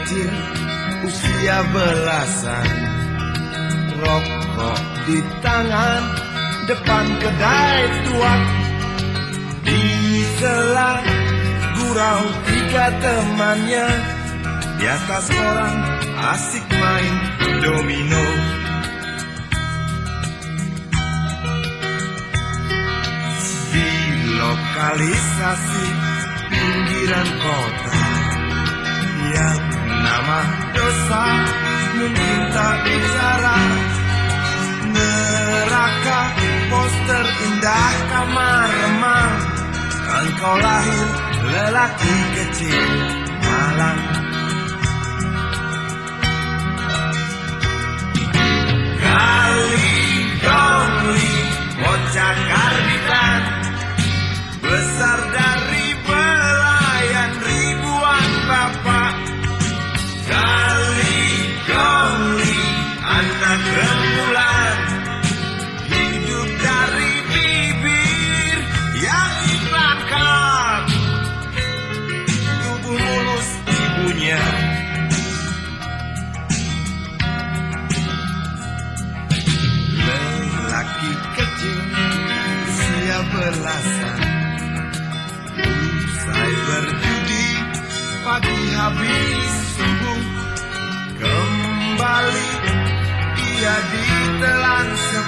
kecil usia belasan, rokok di tangan depan kedai tuak. Di sela gurau tiga temannya, di atas koran asik main domino. Di lokalisasi pinggiran kota yang nama dosa mungkin tak bicara, neraka poster indah kamar remang. Engkau lahir lelaki kecil malang. Kali-kali bocah karbitan, besar dari belayan ribuan bapak. Kali-kali anak rembulan, hidup dari bibir yang iklankan. Tubuh mulus ibunya, lelaki kecil usia belasan, usai berjudi pagi habis subuh, kembali ia ditelan